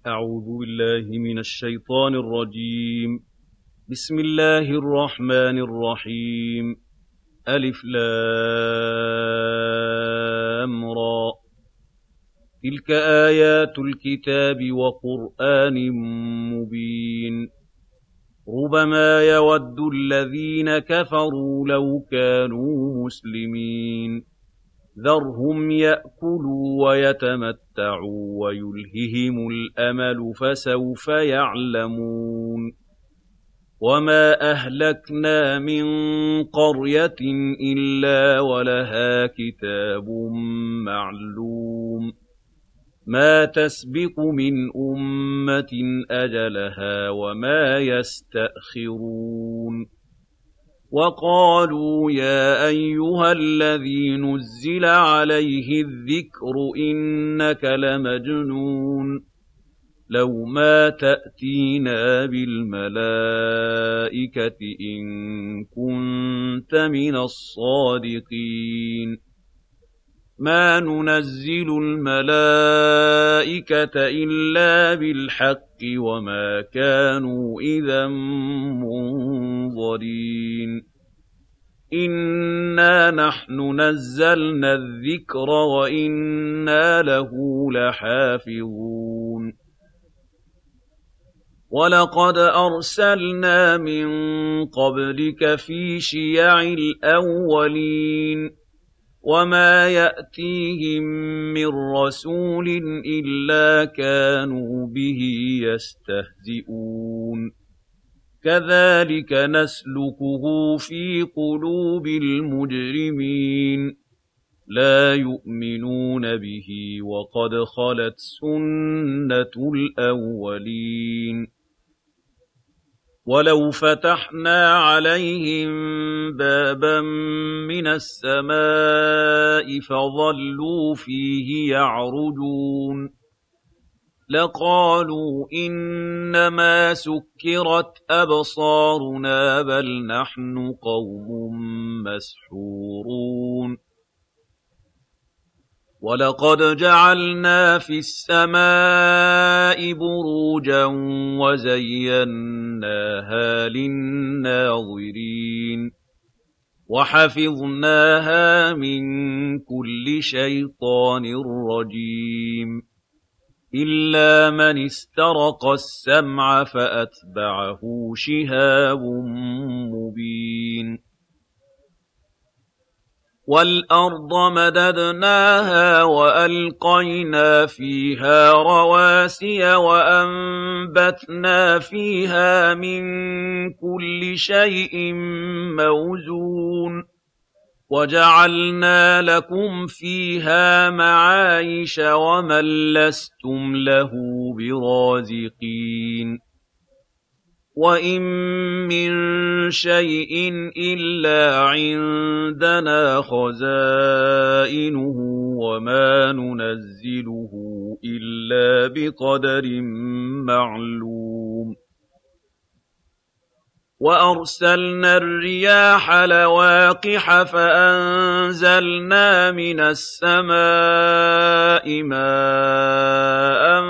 أعوذ بالله من الشيطان الرجيم. بسم الله الرحمن الرحيم. ألف لام را. تلك آيات الكتاب وقرآن مبين. ربما يود الذين كفروا لو كانوا مسلمين. ذرهم يأكلوا ويتمتعوا ويلههم الأمل فسوف يعلمون. وما أهلكنا من قرية إلا ولها كتاب معلوم. ما تسبق من أمة أجلها وما يستأخرون. وقالوا يا أيها الذي نزل عليه الذكر إنك لمجنون. لو ما تأتينا بالملائكة إن كنت من الصادقين. ما ننزل الملائكة إلا بالحق وما كانوا إذا منظرين. إنا نحن نزلنا الذكر وإنا له لحافظون. ولقد أرسلنا من قبلك في شيع الأولين. وما يأتيهم من رسول إلا كانوا به يستهزئون. كذلك نسلكه في قلوب المجرمين. لا يؤمنون به وقد خلت سنة الأولين. ولو فتحنا عليهم بابا من السماء فظلوا فيه يعرجون لقالوا إنما سكرت أبصارنا بل نحن قوم مسحورون. ولقد جعلنا في السماء بروجا وزيناها للناظرين. وحفظناها من كل شيطان رجيم إلا من استرق السمع فأتبعه شهاب مبين. وَالْأَرْضَ مَدَدْنَاهَا وَأَلْقَيْنَا فِيهَا رَوَاسِيَ وَأَنبَتْنَا فِيهَا مِن كُلِّ شَيْءٍ مَّوْزُونٍ. وَجَعَلْنَا لَكُمْ فِيهَا مَعَايِشَ وَمَن لَّسْتُمْ لَهُ بِرَازِقِينَ. وَإِن مِّن شَيْءٍ إِلَّا عِندَنَا خَزَائِنُهُ وَمَا نُنَزِّلُهُ إِلَّا بِقَدَرٍ مَّعْلُومٍ. وَأَرْسَلْنَا الرِّيَاحَ لَوَاقِحَ فَأَنزَلْنَا مِنَ السَّمَاءِ مَاءً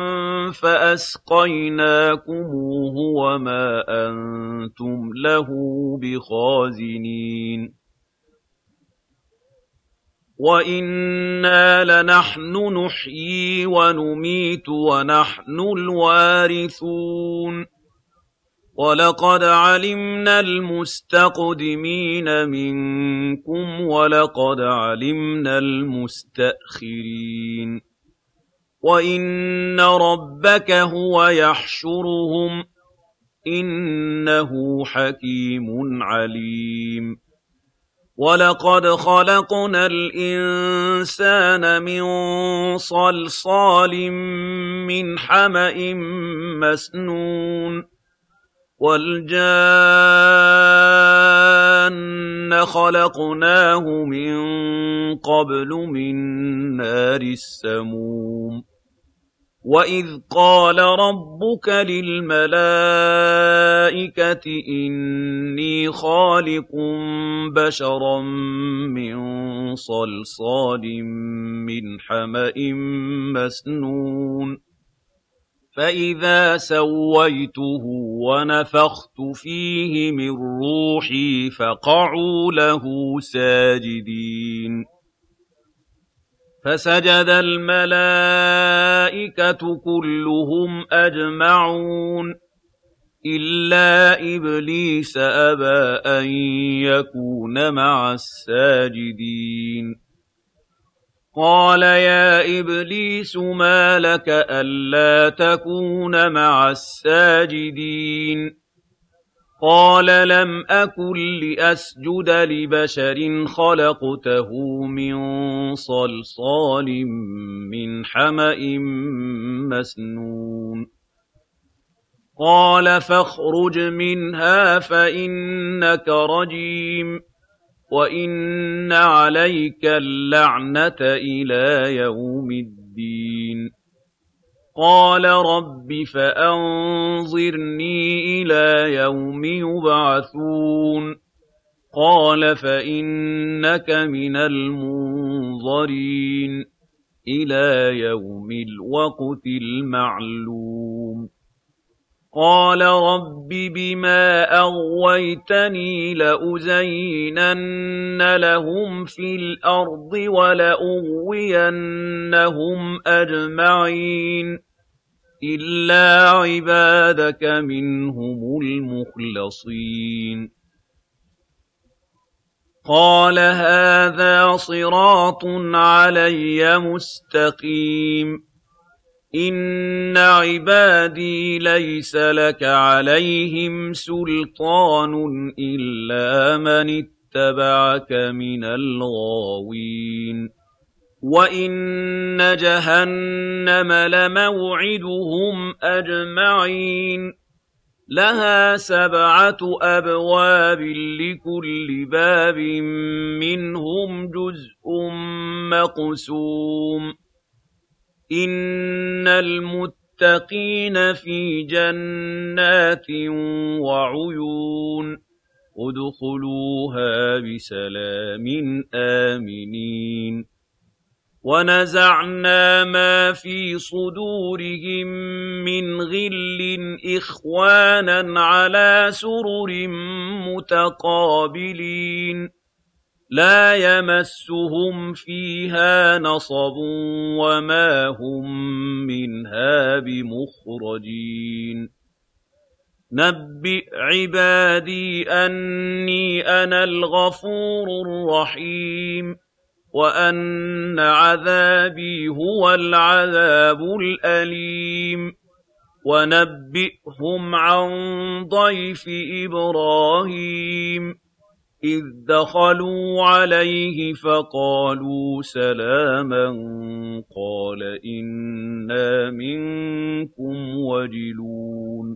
فَأَسْقَيْنَاكُمُوهُ وَمَا أَنتُمْ لَهُ بِخَازِنِينَ. وَإِنَّا لَنَحْنُ نُحْيِي وَنُمِيتُ وَنَحْنُ الْوَارِثُونَ. وَلَقَدْ عَلِمْنَا الْمُسْتَقْدِمِينَ مِنكُمْ وَلَقَدْ عَلِمْنَا الْمُسْتَأْخِرِينَ. وَإِنَّ رَبَّكَ هُوَ يَحْشُرُهُمْ إِنَّهُ حَكِيمٌ عَلِيمٌ. وَلَقَدْ خَلَقْنَا الْإِنسَانَ مِن صَلْصَالٍ مِّنْ حَمَإٍ مَّسْنُونٍ. وَالْجَانَّ خَلَقْنَاهُ مِن قَبْلُ مِن نَّارِ السَّمُومِ. وَإِذْ قَالَ رَبُّكَ لِلْمَلَائِكَةِ إِنِّي خَالِقٌ بَشَرًا مِّن صَلْصَالٍ مِّنْ حَمَإٍ مَّسْنُونٍ فإذا سويته ونفخت فيه من روحي فقعوا له ساجدين فسجد الملائكة كلهم أجمعون إلا إبليس أبى أن يكون مع الساجدين قال يا إبليس ما لك ألا تكون مع الساجدين قال لم أكن لأسجد لبشر خلقته من صلصال من حمأ مسنون قال فاخرج منها فإنك رجيم وإن عليك اللعنة إلى يوم الدين قال رب فأنظرني إلى يوم يبعثون قال فإنك من المنظرين إلى يوم الوقت المعلوم قال رب بما أغويتني لأزينن لهم في الأرض ولأغوينهم أجمعين إلا عبادك منهم المخلصين قال هذا صراط علي مستقيم إن عبادي ليس لك عليهم سلطان إلا من اتبعك من الغاوين وإن جهنم لموعدهم أجمعين لها 7 أبواب لكل باب منهم جزء مقسوم إن المتقين في جنات وعيون ادخلوها بسلام آمنين ونزعنا ما في صدورهم من غل إخوانا على سرر متقابلين لا يمسهم فيها نصب وما هم منها بمخرجين نبئ عبادي أني أنا الغفور الرحيم وأن عذابي هو العذاب الأليم ونبئهم عن ضيف إبراهيم إذ دخلوا عليه فقالوا سلاما قال إنا منكم وجلون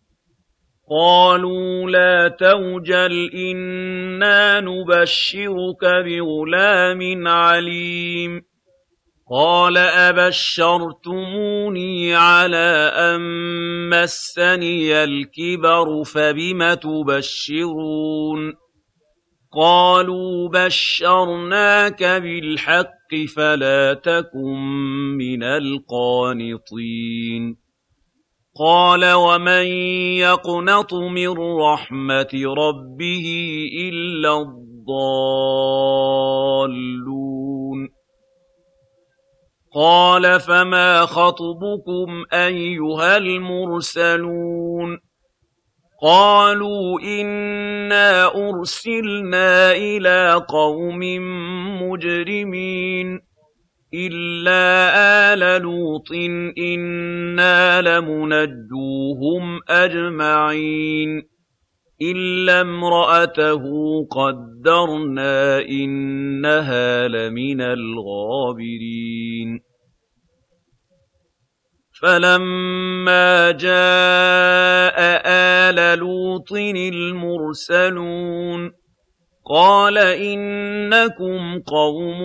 قالوا لا توجل إنا نبشرك بغلام عليم قال أبشرتموني على أن مسني الكبر فبم تبشرون قالوا بشرناك بالحق فلا تكن من القانطين قال ومن يقنط من رحمة ربه إلا الضالون قال فما خطبكم أيها المرسلون قالوا إنا أرسلنا إلى قوم مجرمين إلا آل لوط إنا لمنجوهم أجمعين إلا امرأته قدرنا إنها لمن الغابرين فلما جاء آل لوط المرسلون قال إنكم قوم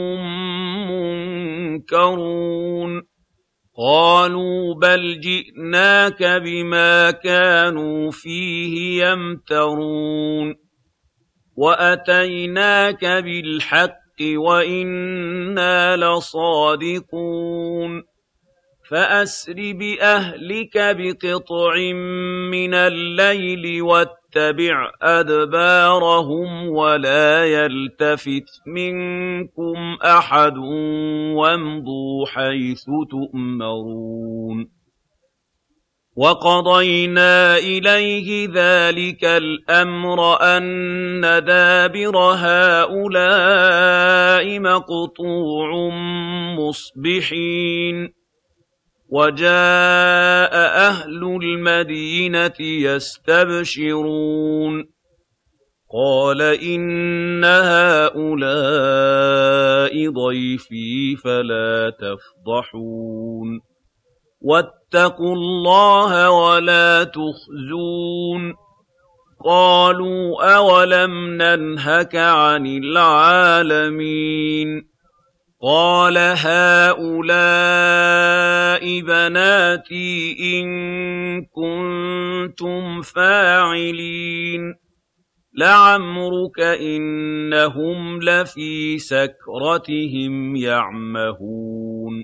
منكرون قالوا بل جئناك بما كانوا فيه يمترون وأتيناك بالحق وإنا لصادقون فأسر بأهلك بقطع من الليل واتبع أدبارهم ولا يلتفت منكم أحد وامضوا حيث تؤمرون وقضينا إليه ذلك الأمر أن دابر هؤلاء مقطوع مصبحين وجاء أهل المدينة يستبشرون قال إن هؤلاء ضيفي فلا تفضحون واتقوا الله ولا تخزون قالوا أولم ننهك عن العالمين قال هؤلاء بناتي إن كنتم فاعلين لعمرك إنهم لفي سكرتهم يعمهون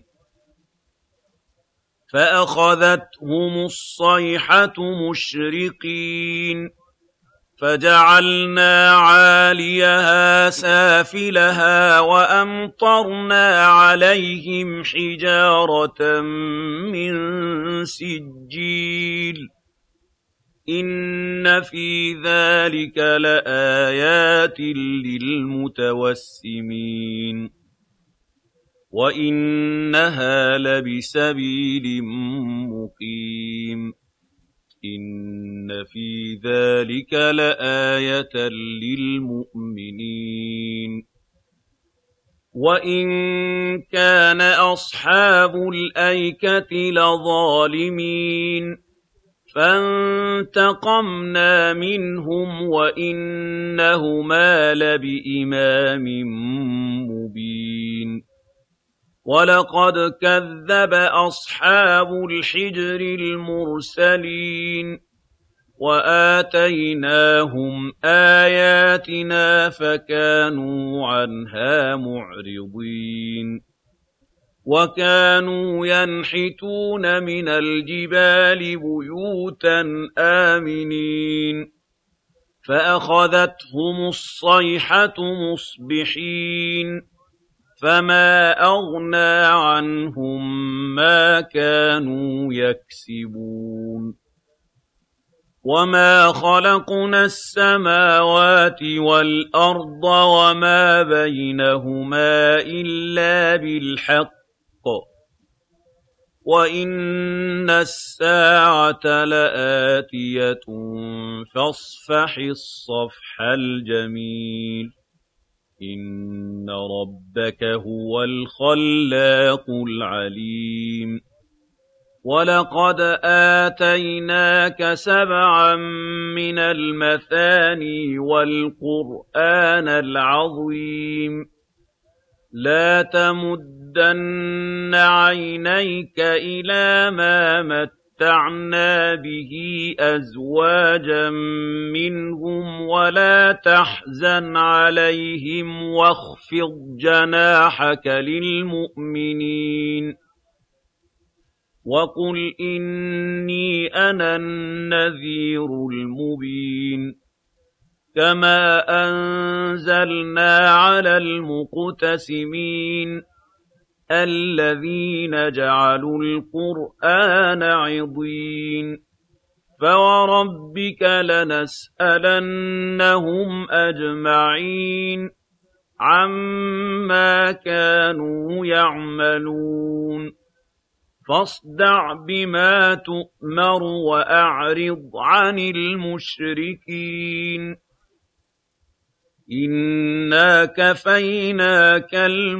فأخذتهم الصيحة مشرقين فجعلنا عاليها سافلها وأمطرنا عليهم حجارة من سجيل إن في ذلك لآيات للمتوسمين وإنها لبسبيل مقيم إن في ذلك لآية للمؤمنين وإن كان أصحاب الأيكة لظالمين فانتقمنا منهم وإنهما لبإمام مبين ولقد كذب أصحاب الحجر المرسلين وآتيناهم آياتنا فكانوا عنها معرضين وكانوا ينحتون من الجبال بيوتا آمنين فأخذتهم الصيحة مصبحين فما أغنى عنهم ما كانوا يكسبون وما خلقنا السماوات والأرض وما بينهما إلا بالحق وإن الساعة لآتية فاصفح الصفح الجميل إن ربك هو الخلاق العليم ولقد آتيناك 7 من المثاني والقرآن العظيم لا تمدن عينيك إلى ما متعنا به أزواجا منهم ولا تحزن عليهم واخفض جناحك للمؤمنين وقل إني أنا النذير المبين كما أنزلنا على المقتسمين الذين جعلوا القرآن عضين فوربك لنسألنهم أجمعين عما كانوا يعملون فاصدع بما تؤمر وأعرض عن المشركين إنا كفيناك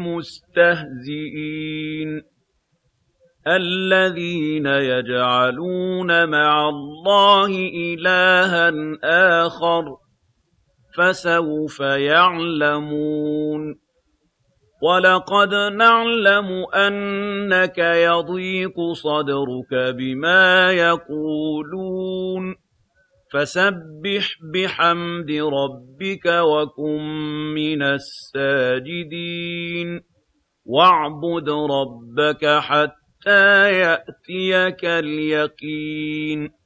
المستهزئين الذين يجعلون مع الله إلها آخر فسوف يعلمون ولقد نعلم أنك يضيق صدرك بما يقولون فسبح بحمد ربك وكن من الساجدين واعبد ربك حتى حَتَّىٰ يَأْتِيَكَ الْيَقِينُ